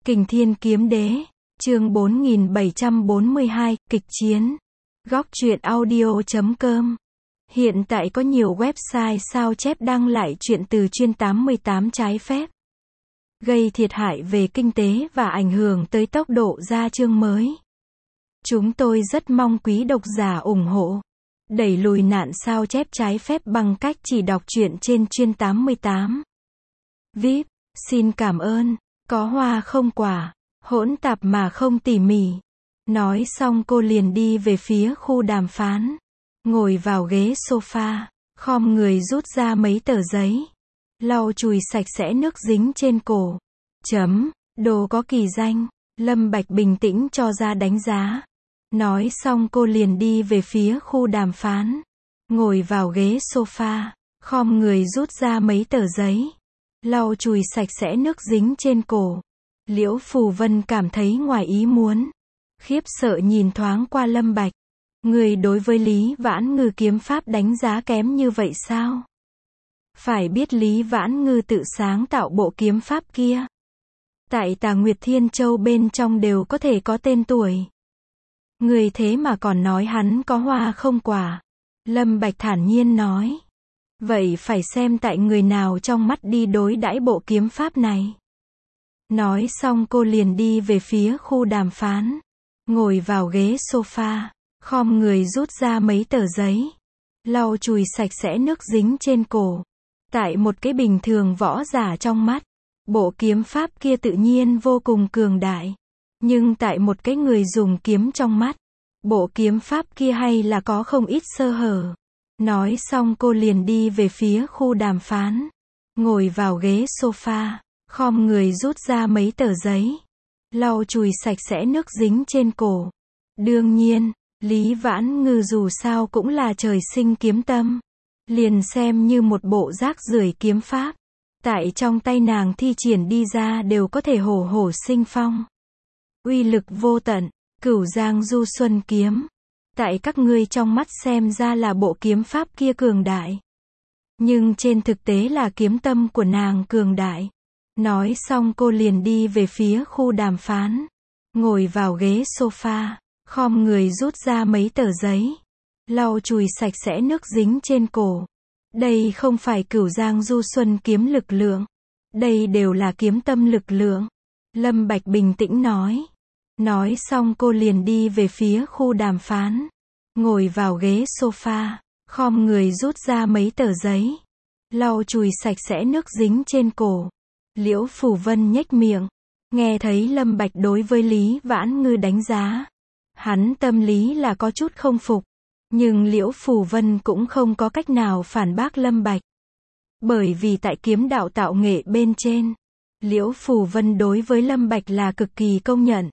Kình Thiên Kiếm Đế, chương 4742, kịch chiến. Góc truyện audio.com. Hiện tại có nhiều website sao chép đăng lại truyện từ chuyên 88 trái phép, gây thiệt hại về kinh tế và ảnh hưởng tới tốc độ ra chương mới. Chúng tôi rất mong quý độc giả ủng hộ, đẩy lùi nạn sao chép trái phép bằng cách chỉ đọc truyện trên chuyên 88. VIP, xin cảm ơn. Có hoa không quả, hỗn tạp mà không tỉ mỉ. Nói xong cô liền đi về phía khu đàm phán. Ngồi vào ghế sofa, khom người rút ra mấy tờ giấy. Lau chùi sạch sẽ nước dính trên cổ. Đồ có kỳ danh. Lâm Bạch bình tĩnh cho ra đánh giá. Nói xong cô liền đi về phía khu đàm phán. Ngồi vào ghế sofa, khom người rút ra mấy tờ giấy. Lau chùi sạch sẽ nước dính trên cổ. Liễu Phù Vân cảm thấy ngoài ý muốn. Khiếp sợ nhìn thoáng qua Lâm Bạch. Người đối với Lý Vãn Ngư kiếm pháp đánh giá kém như vậy sao? Phải biết Lý Vãn Ngư tự sáng tạo bộ kiếm pháp kia. Tại Tà Nguyệt Thiên Châu bên trong đều có thể có tên tuổi. Người thế mà còn nói hắn có hoa không quả. Lâm Bạch thản nhiên nói. Vậy phải xem tại người nào trong mắt đi đối đãi bộ kiếm pháp này. Nói xong cô liền đi về phía khu đàm phán. Ngồi vào ghế sofa, khom người rút ra mấy tờ giấy. Lau chùi sạch sẽ nước dính trên cổ. Tại một cái bình thường võ giả trong mắt, bộ kiếm pháp kia tự nhiên vô cùng cường đại. Nhưng tại một cái người dùng kiếm trong mắt, bộ kiếm pháp kia hay là có không ít sơ hở. Nói xong cô liền đi về phía khu đàm phán. Ngồi vào ghế sofa, khom người rút ra mấy tờ giấy. Lau chùi sạch sẽ nước dính trên cổ. Đương nhiên, Lý Vãn Ngư dù sao cũng là trời sinh kiếm tâm. Liền xem như một bộ rác rưởi kiếm pháp. Tại trong tay nàng thi triển đi ra đều có thể hổ hổ sinh phong. Uy lực vô tận, Cửu Giang Du Xuân Kiếm. Tại các ngươi trong mắt xem ra là bộ kiếm pháp kia cường đại. Nhưng trên thực tế là kiếm tâm của nàng cường đại. Nói xong cô liền đi về phía khu đàm phán. Ngồi vào ghế sofa, khom người rút ra mấy tờ giấy. Lau chùi sạch sẽ nước dính trên cổ. Đây không phải Cửu Giang Du Xuân Kiếm lực lượng. Đây đều là kiếm tâm lực lượng. Lâm Bạch bình tĩnh nói. Nói xong cô liền đi về phía khu đàm phán. Ngồi vào ghế sofa, khom người rút ra mấy tờ giấy. Lau chùi sạch sẽ nước dính trên cổ. Liễu Phù Vân nhếch miệng. Nghe thấy Lâm Bạch đối với Lý Vãn Ngư đánh giá. Hắn tâm lý là có chút không phục. Nhưng Liễu Phù Vân cũng không có cách nào phản bác Lâm Bạch. Bởi vì tại kiếm đạo tạo nghệ bên trên, Liễu Phù Vân đối với Lâm Bạch là cực kỳ công nhận.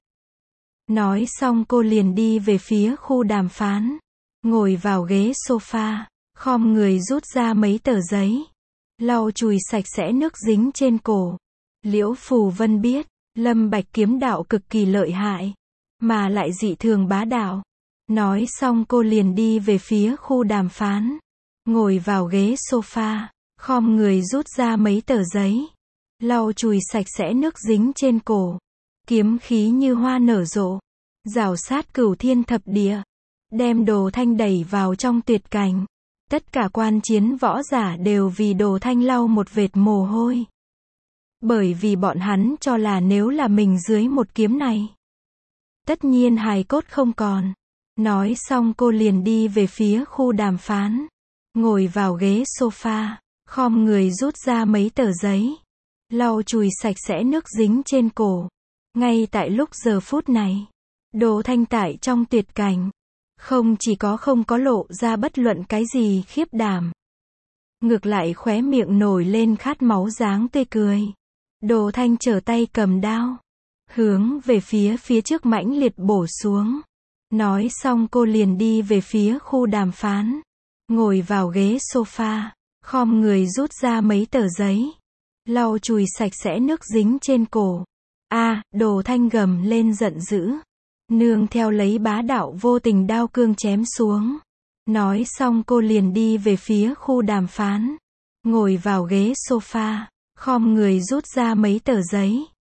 Nói xong cô liền đi về phía khu đàm phán. Ngồi vào ghế sofa, khom người rút ra mấy tờ giấy. Lau chùi sạch sẽ nước dính trên cổ. Liễu Phù Vân biết, Lâm Bạch kiếm đạo cực kỳ lợi hại, mà lại dị thường bá đạo. Nói xong cô liền đi về phía khu đàm phán. Ngồi vào ghế sofa, khom người rút ra mấy tờ giấy. Lau chùi sạch sẽ nước dính trên cổ. Kiếm khí như hoa nở rộ, rào sát cửu thiên thập địa, đem Đồ Thanh đẩy vào trong tuyệt cảnh. Tất cả quan chiến võ giả đều vì Đồ Thanh lau một vệt mồ hôi. Bởi vì bọn hắn cho là nếu là mình dưới một kiếm này, tất nhiên hài cốt không còn. Nói xong cô liền đi về phía khu đàm phán. Ngồi vào ghế sofa, khom người rút ra mấy tờ giấy. Lau chùi sạch sẽ nước dính trên cổ. Ngay tại lúc giờ phút này, Đồ Thanh tại trong tuyệt cảnh. Không chỉ không có lộ ra bất luận cái gì khiếp đảm. Ngược lại khóe miệng nổi lên khát máu dáng tươi cười. Đồ Thanh trở tay cầm đao. Hướng về phía trước mãnh liệt bổ xuống. Nói xong cô liền đi về phía khu đàm phán. Ngồi vào ghế sofa, khom người rút ra mấy tờ giấy. Lau chùi sạch sẽ nước dính trên cổ. Đồ Thanh gầm lên giận dữ. Nương theo lấy bá đạo vô tình đao cương chém xuống. Nói xong cô liền đi về phía khu đàm phán. Ngồi vào ghế sofa, khom người rút ra mấy tờ giấy.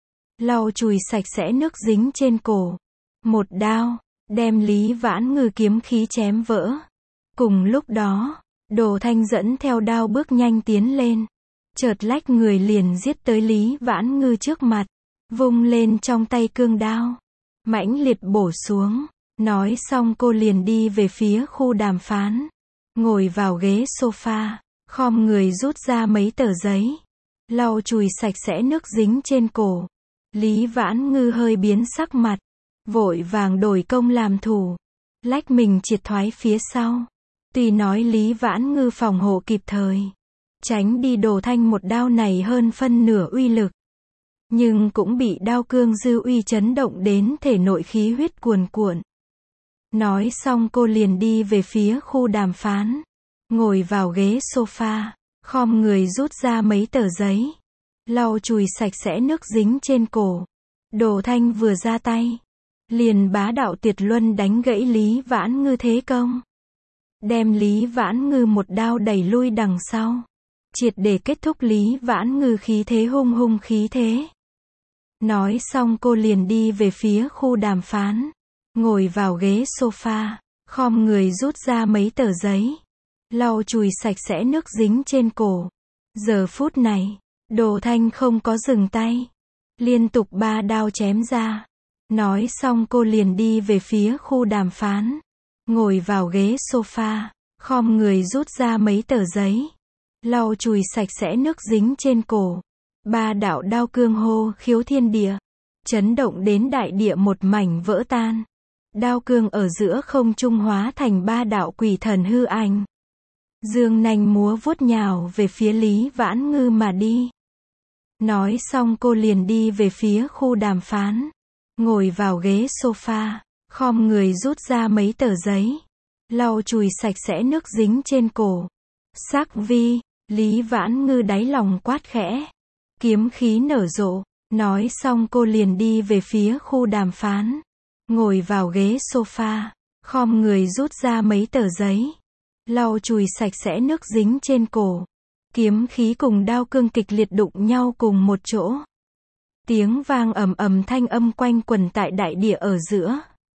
lau chùi sạch sẽ nước dính trên cổ. Một đao, đem Lý Vãn Ngư kiếm khí chém vỡ. Cùng lúc đó, Đồ Thanh dẫn theo đao bước nhanh tiến lên. Chợt lách người liền giết tới Lý Vãn Ngư trước mặt. Vung lên trong tay cương đao. Mãnh liệt bổ xuống. Nói xong cô liền đi về phía khu đàm phán. Ngồi vào ghế sofa. Khom người rút ra mấy tờ giấy. Lau chùi sạch sẽ nước dính trên cổ. Lý Vãn Ngư hơi biến sắc mặt. Vội vàng đổi công làm thủ. Lách mình triệt thoái phía sau. Tuy nói Lý Vãn Ngư phòng hộ kịp thời. Tránh đi Đồ Thanh một đao này hơn phân nửa uy lực. Nhưng cũng bị đao cương dư uy chấn động đến thể nội khí huyết cuồn cuộn. Nói xong cô liền đi về phía khu đàm phán. Ngồi vào ghế sofa. Khom người rút ra mấy tờ giấy. Lau chùi sạch sẽ nước dính trên cổ. Đồ Thanh vừa ra tay. Liền bá đạo tuyệt luân đánh gãy Lý Vãn Ngư thế công. Đem Lý Vãn Ngư một đao đẩy lui đằng sau. Triệt để kết thúc Lý Vãn Ngư khí thế hung khí thế. Nói xong cô liền đi về phía khu đàm phán. Ngồi vào ghế sofa. Khom người rút ra mấy tờ giấy. Lau chùi sạch sẽ nước dính trên cổ. Giờ phút này, Đồ Thanh không có dừng tay. Liên tục 3 đao chém ra. Nói xong cô liền đi về phía khu đàm phán. Ngồi vào ghế sofa. Khom người rút ra mấy tờ giấy. Lau chùi sạch sẽ nước dính trên cổ. 3 đạo đao cương hô khiếu thiên địa. Chấn động đến đại địa một mảnh vỡ tan. Đao cương ở giữa không trung hóa thành 3 đạo quỷ thần hư ảnh. Dương nanh múa vuốt nhào về phía Lý Vãn Ngư mà đi. Nói xong cô liền đi về phía khu đàm phán. Ngồi vào ghế sofa. Khom người rút ra mấy tờ giấy. Lau chùi sạch sẽ nước dính trên cổ. Sắc vi, Lý Vãn Ngư đáy lòng quát khẽ. Kiếm khí nở rộ. Nói xong cô liền đi về phía khu đàm phán. Ngồi vào ghế sofa. Khom người rút ra mấy tờ giấy. Lau chùi sạch sẽ nước dính trên cổ. Kiếm khí cùng đao cương kịch liệt đụng nhau cùng một chỗ. Tiếng vang ầm ầm thanh âm quanh quẩn tại đại địa ở giữa.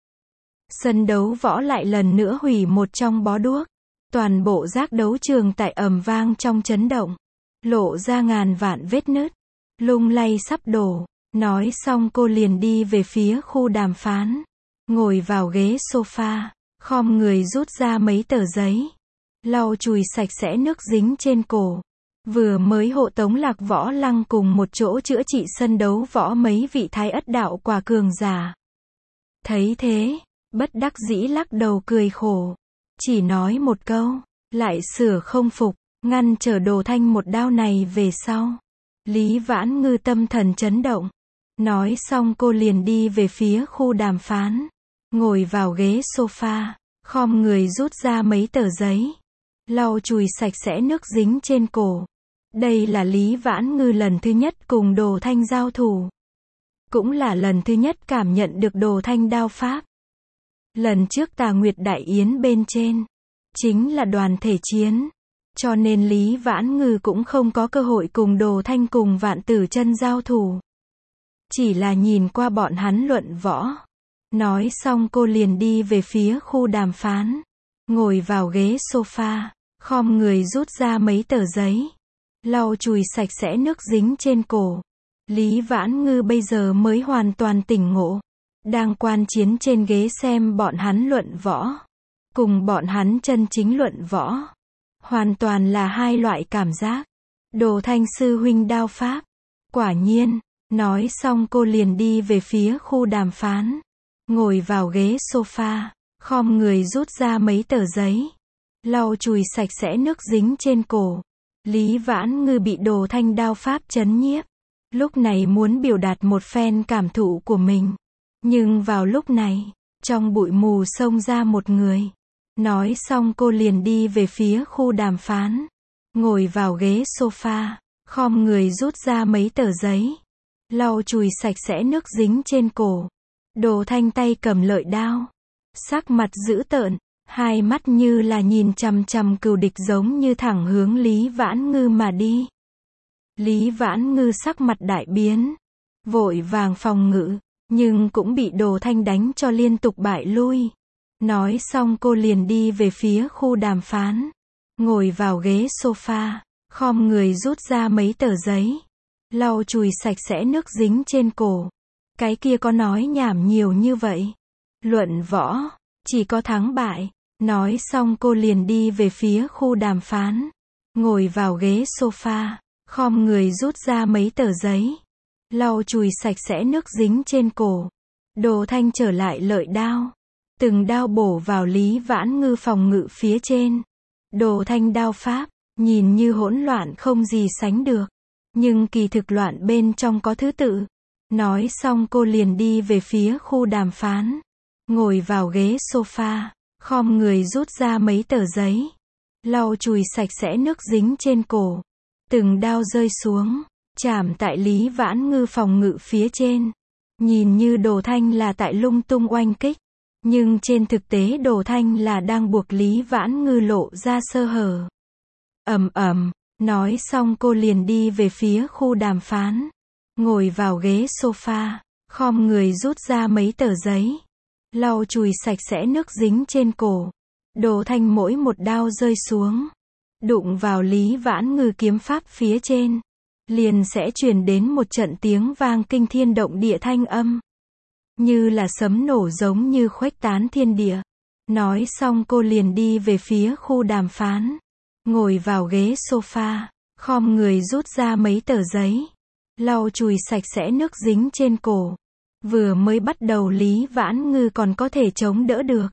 Sân đấu võ lại lần nữa hủy một trong bó đuốc. Toàn bộ giác đấu trường tại ầm vang trong chấn động. Lộ ra ngàn vạn vết nứt. Lung lay sắp đổ. Nói xong cô liền đi về phía khu đàm phán. Ngồi vào ghế sofa. Khom người rút ra mấy tờ giấy. Lau chùi sạch sẽ nước dính trên cổ. Vừa mới hộ tống Lạc Võ Lăng cùng một chỗ chữa trị sân đấu võ mấy vị thái ất đạo quả cường giả. Thấy thế, bất đắc dĩ lắc đầu cười khổ. Chỉ nói một câu, lại sửa không phục, ngăn trở Đồ Thanh một đao này về sau. Lý Vãn Ngư tâm thần chấn động. Nói xong cô liền đi về phía khu đàm phán. Ngồi vào ghế sofa, khom người rút ra mấy tờ giấy. Lau chùi sạch sẽ nước dính trên cổ. Đây là Lý Vãn Ngư lần thứ nhất cùng Đồ Thanh giao thủ. Cũng là lần thứ nhất cảm nhận được Đồ Thanh đao pháp. Lần trước Tà Nguyệt Đại Yến bên trên, chính là đoàn thể chiến. Cho nên Lý Vãn Ngư cũng không có cơ hội cùng Đồ Thanh cùng Vạn Tử Chân giao thủ. Chỉ là nhìn qua bọn hắn luận võ. Nói xong cô liền đi về phía khu đàm phán. Ngồi vào ghế sofa, khom người rút ra mấy tờ giấy. Lau chùi sạch sẽ nước dính trên cổ. Lý Vãn Ngư bây giờ mới hoàn toàn tỉnh ngộ. Đang quan chiến trên ghế xem bọn hắn luận võ. Cùng bọn hắn chân chính luận võ. Hoàn toàn là hai loại cảm giác. Đồ Thanh sư huynh đao pháp. Quả nhiên, nói xong cô liền đi về phía khu đàm phán. Ngồi vào ghế sofa, khom người rút ra mấy tờ giấy. Lau chùi sạch sẽ nước dính trên cổ. Lý Vãn Ngư bị Đồ Thanh đao pháp chấn nhiếp. Lúc này muốn biểu đạt một phen cảm thụ của mình. Nhưng vào lúc này, trong bụi mù xông ra một người. Nói xong cô liền đi về phía khu đàm phán. Ngồi vào ghế sofa, khom người rút ra mấy tờ giấy. Lau chùi sạch sẽ nước dính trên cổ. Đồ Thanh tay cầm lợi đao. Sắc mặt dữ tợn, hai mắt như là nhìn chằm chằm cừu địch giống như thẳng hướng Lý Vãn Ngư mà đi. Lý Vãn Ngư sắc mặt đại biến. vội vàng phòng ngự, nhưng cũng bị Đồ Thanh đánh cho liên tục bại lui. Nói xong cô liền đi về phía khu đàm phán, ngồi vào ghế sofa, khom người rút ra mấy tờ giấy, lau chùi sạch sẽ nước dính trên cổ. Cái kia có nói nhảm nhiều như vậy. Luận võ, chỉ có thắng bại. Nói xong cô liền đi về phía khu đàm phán, ngồi vào ghế sofa, khom người rút ra mấy tờ giấy, lau chùi sạch sẽ nước dính trên cổ. Đồ Thanh trở lại lợi đao, từng đao bổ vào Lý Vãn Ngư phòng ngự phía trên. Đồ Thanh đao pháp, nhìn như hỗn loạn không gì sánh được, nhưng kỳ thực loạn bên trong có thứ tự. Nói xong cô liền đi về phía khu đàm phán, ngồi vào ghế sofa, khom người rút ra mấy tờ giấy, lau chùi sạch sẽ nước dính trên cổ. Từng đao rơi xuống, chạm tại Lý Vãn Ngư phòng ngự phía trên. Nhìn như Đồ Thanh là tại lung tung oanh kích, nhưng trên thực tế Đồ Thanh là đang buộc Lý Vãn Ngư lộ ra sơ hở. Ầm ầm, nói xong cô liền đi về phía khu đàm phán, ngồi vào ghế sofa, khom người rút ra mấy tờ giấy, lau chùi sạch sẽ nước dính trên cổ. Đồ Thanh mỗi một đao rơi xuống, đụng vào Lý Vãn Ngư kiếm pháp phía trên, liền sẽ truyền đến một trận tiếng vang kinh thiên động địa thanh âm, như là sấm nổ giống như khuếch tán thiên địa. Nói xong cô liền đi về phía khu đàm phán, ngồi vào ghế sofa, khom người rút ra mấy tờ giấy, lau chùi sạch sẽ nước dính trên cổ. Vừa mới bắt đầu Lý Vãn Ngư còn có thể chống đỡ được,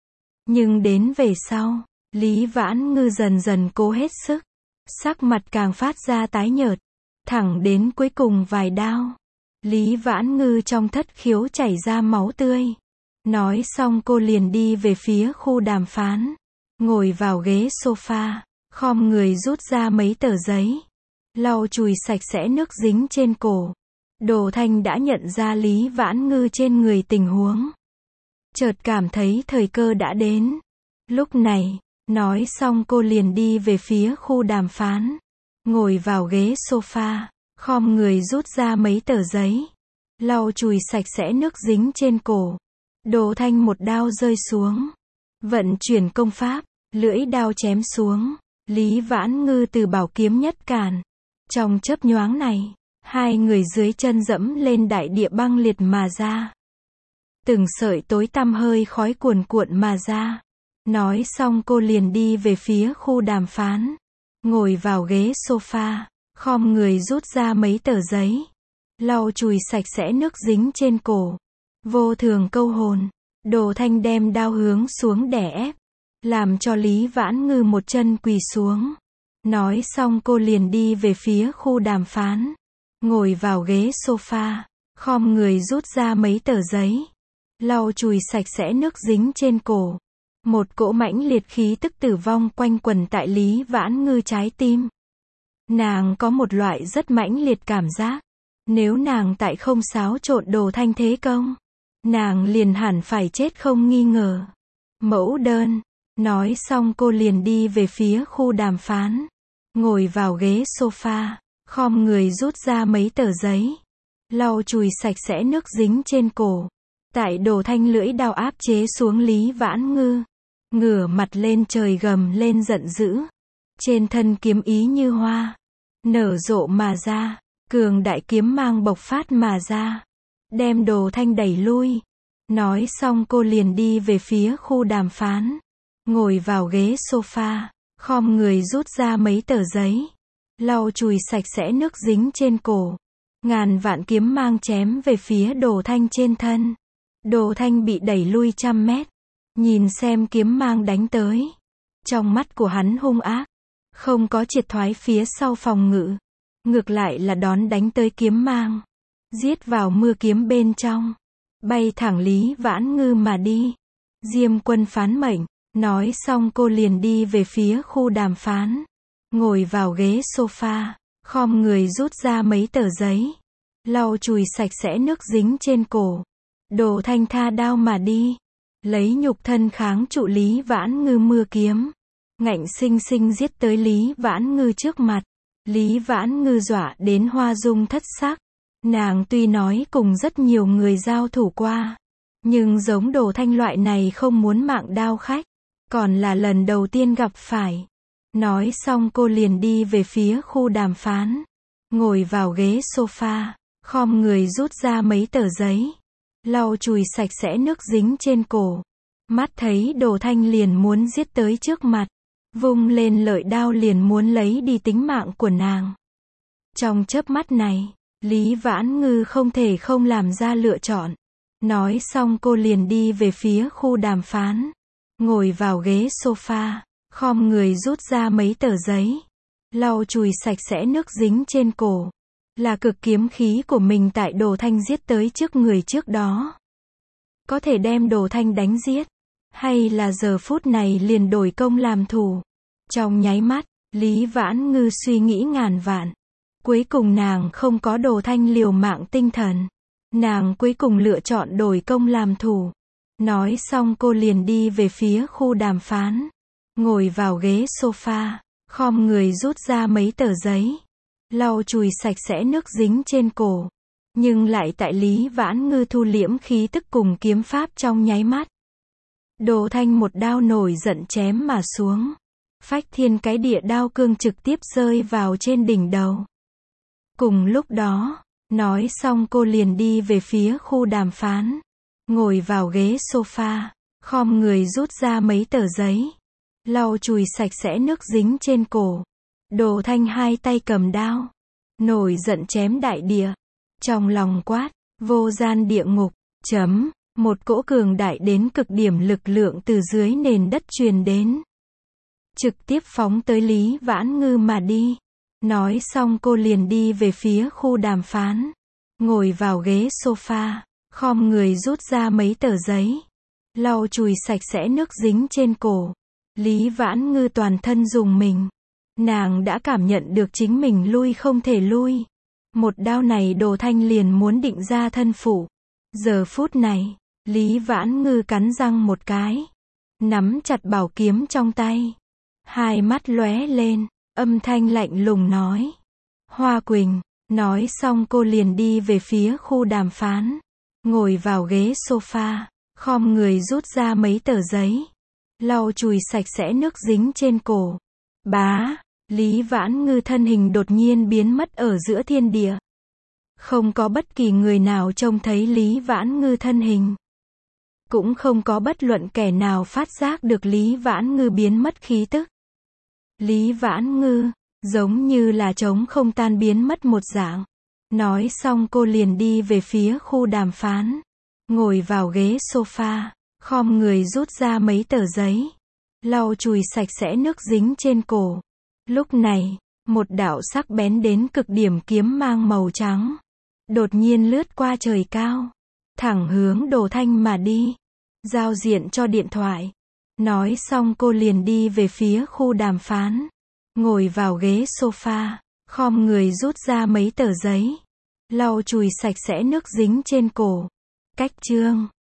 nhưng đến về sau, Lý Vãn Ngư dần dần cố hết sức, sắc mặt càng phát ra tái nhợt, thẳng đến cuối cùng vài đao, Lý Vãn Ngư trong thất khiếu chảy ra máu tươi. Nói xong cô liền đi về phía khu đàm phán, ngồi vào ghế sofa, khom người rút ra mấy tờ giấy, lau chùi sạch sẽ nước dính trên cổ. Đồ Thanh đã nhận ra Lý Vãn Ngư trên người tình huống, chợt cảm thấy thời cơ đã đến. Lúc này, nói xong cô liền đi về phía khu đàm phán, ngồi vào ghế sofa, khom người rút ra mấy tờ giấy, lau chùi sạch sẽ nước dính trên cổ. Đồ Thanh một đao rơi xuống, vận chuyển công pháp, lưỡi đao chém xuống. Lý Vãn Ngư từ bảo kiếm nhất cản. Trong chớp nhoáng này, hai người dưới chân dẫm lên đại địa băng liệt mà ra. Từng sợi tối tăm hơi khói cuồn cuộn mà ra. Nói xong cô liền đi về phía khu đàm phán, ngồi vào ghế sofa, khom người rút ra mấy tờ giấy, lau chùi sạch sẽ nước dính trên cổ. Vô thường câu hồn, Đồ Thanh đem đao hướng xuống đè ép, làm cho Lý Vãn Ngư một chân quỳ xuống. Nói xong cô liền đi về phía khu đàm phán, ngồi vào ghế sofa, khom người rút ra mấy tờ giấy, lau chùi sạch sẽ nước dính trên cổ. Một cỗ mãnh liệt khí tức tử vong quanh quẩn tại Lý Vãn Ngư trái tim. Nàng có một loại rất mãnh liệt cảm giác, nếu nàng tại không xáo trộn Đồ Thanh thế công, nàng liền hẳn phải chết không nghi ngờ. Mẫu đơn. Nói xong cô liền đi về phía khu đàm phán, ngồi vào ghế sofa, khom người rút ra mấy tờ giấy, lau chùi sạch sẽ nước dính trên cổ. Tại Đồ Thanh lưỡi đao áp chế xuống Lý Vãn Ngư, ngửa mặt lên trời gầm lên giận dữ. Trên thân kiếm ý như hoa, nở rộ mà ra, cường đại kiếm mang bộc phát mà ra, đem Đồ Thanh đẩy lui. Nói xong cô liền đi về phía khu đàm phán, ngồi vào ghế sofa, khom người rút ra mấy tờ giấy, lau chùi sạch sẽ nước dính trên cổ. Ngàn vạn kiếm mang chém về phía Đồ Thanh trên thân. Đồ Thanh bị đẩy lui trăm mét, nhìn xem kiếm mang đánh tới. Trong mắt của hắn hung ác, không có triệt thoái phía sau phòng ngự, ngược lại là đón đánh tới kiếm mang, giết vào mưa kiếm bên trong, bay thẳng Lý Vãn Ngư mà đi. Diêm Quân phán mệnh. Nói xong cô liền đi về phía khu đàm phán, ngồi vào ghế sofa, khom người rút ra mấy tờ giấy, lau chùi sạch sẽ nước dính trên cổ. Đồ Thanh tha đao mà đi, lấy nhục thân kháng trụ Lý Vãn Ngư mưa kiếm, ngạnh sinh sinh giết tới Lý Vãn Ngư trước mặt. Lý Vãn Ngư dọa đến hoa dung thất sắc, Nàng tuy nói cùng rất nhiều người giao thủ qua, nhưng giống Đồ Thanh loại này không muốn mạng đao khách, còn là lần đầu tiên gặp phải. Nói xong cô liền đi về phía khu đàm phán, ngồi vào ghế sofa, khom người rút ra mấy tờ giấy, lau chùi sạch sẽ nước dính trên cổ. Mắt thấy Đồ Thanh liền muốn giết tới trước mặt, vung lên lợi đao liền muốn lấy đi tính mạng của nàng. Trong chớp mắt này, Lý Vãn Ngư không thể không làm ra lựa chọn. Nói xong cô liền đi về phía khu đàm phán, ngồi vào ghế sofa, khom người rút ra mấy tờ giấy, lau chùi sạch sẽ nước dính trên cổ. Là cực kiếm khí của mình tại Đồ Thanh giết tới trước người trước đó. Có thể đem Đồ Thanh đánh giết, hay là giờ phút này liền đổi công làm thủ. Trong nháy mắt, Lý Vãn Ngư suy nghĩ ngàn vạn. Cuối cùng nàng không có Đồ Thanh liều mạng tinh thần. Nàng cuối cùng lựa chọn đổi công làm thủ. Nói xong cô liền đi về phía khu đàm phán, ngồi vào ghế sofa, khom người rút ra mấy tờ giấy, lau chùi sạch sẽ nước dính trên cổ. Nhưng lại tại Lý Vãn Ngư thu liễm khí tức cùng kiếm pháp trong nháy mắt, Đồ Thanh một đao nổi giận chém mà xuống. Phách thiên cái địa đao cương trực tiếp rơi vào trên đỉnh đầu. Cùng lúc đó, nói xong cô liền đi về phía khu đàm phán, ngồi vào ghế sofa, khom người rút ra mấy tờ giấy, lau chùi sạch sẽ nước dính trên cổ. Đồ Thanh hai tay cầm đao, nổi giận chém đại địa. Trong lòng quát, vô gian địa ngục, một cỗ cường đại đến cực điểm lực lượng từ dưới nền đất truyền đến. Trực tiếp phóng tới Lý Vãn Ngư mà đi. Nói xong cô liền đi về phía khu đàm phán, ngồi vào ghế sofa, khom người rút ra mấy tờ giấy, lau chùi sạch sẽ nước dính trên cổ. Lý Vãn Ngư toàn thân rùng mình. Nàng đã cảm nhận được chính mình lui không thể lui. Một đao này Đồ Thanh liền muốn định ra thân phụ. Giờ phút này, Lý Vãn Ngư cắn răng một cái, nắm chặt bảo kiếm trong tay, hai mắt lóe lên, âm thanh lạnh lùng nói: Hoa Quỳnh. Nói xong cô liền đi về phía khu đàm phán, ngồi vào ghế sofa, khom người rút ra mấy tờ giấy, lau chùi sạch sẽ nước dính trên cổ. Bá, Lý Vãn Ngư thân hình đột nhiên biến mất ở giữa thiên địa. Không có bất kỳ người nào trông thấy Lý Vãn Ngư thân hình. Cũng không có bất luận kẻ nào phát giác được Lý Vãn Ngư biến mất khí tức. Lý Vãn Ngư, giống như là trống không tan biến mất một dạng. Nói xong cô liền đi về phía khu đàm phán, ngồi vào ghế sofa, khom người rút ra mấy tờ giấy, lau chùi sạch sẽ nước dính trên cổ. Lúc này, một đạo sắc bén đến cực điểm kiếm mang màu trắng, đột nhiên lướt qua trời cao, thẳng hướng Đồ Thanh mà đi. Giao diện cho điện thoại. Nói xong cô liền đi về phía khu đàm phán, ngồi vào ghế sofa, khom người rút ra mấy tờ giấy, lau chùi sạch sẽ nước dính trên cổ. Cách chương